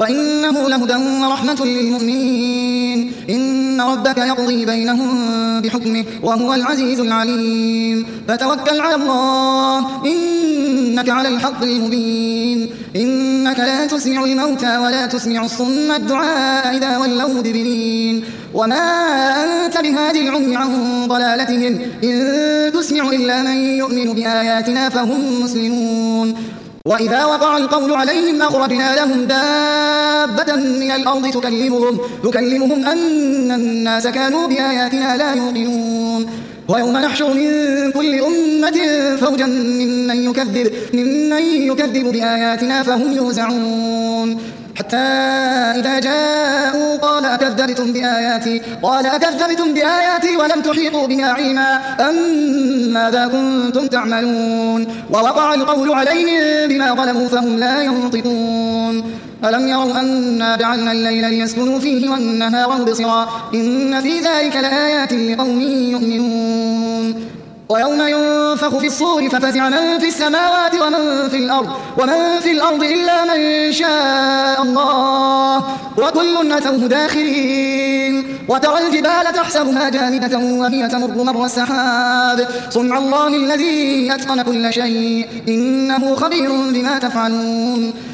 وإنه لهدى ورحمة للمؤمنين. إن ربك يقضي بينهم بحكمه وهو العزيز العليم. فتوكل على الله إنك على الحق المبين. إنك لا تسمع الموتى ولا تسمع الصم الدعاء إذا ولوا مدبرين. وما أنت بهادي العمي عن ضلالتهم إن تسمع إلا من يؤمن بآياتنا فهم مسلمون. وإذا وقع القول عليهم أخرجنا لهم دابة من الأرض تكلمهم أن الناس كانوا بآياتنا لا يوقنون. ويوم نحشر من كل أمة فوجا ممن يكذب بآياتنا فهم يوزعون. حتى إذا جاءوا قال أكذبتم بآياتي ولم تحيطوا بها علما أم ماذا كنتم تعملون. ووقع القول عليهم بما ظلموا فهم لا ينطقون. ألم يروا أنا جعلنا الليل ليسكنوا فيه والنهار مبصرا إن في ذلك لآيات لقوم يؤمنون. ويوم ينفخ في الصور ففزع من في السماوات ومن في الأرض إلا من شاء الله وكل أتوه داخرين. وترى الجبال تحسبها جامدة وهي تمر مر السحاب صنع الله الذي أتقن كل شيء إنه خبير بما تفعلون.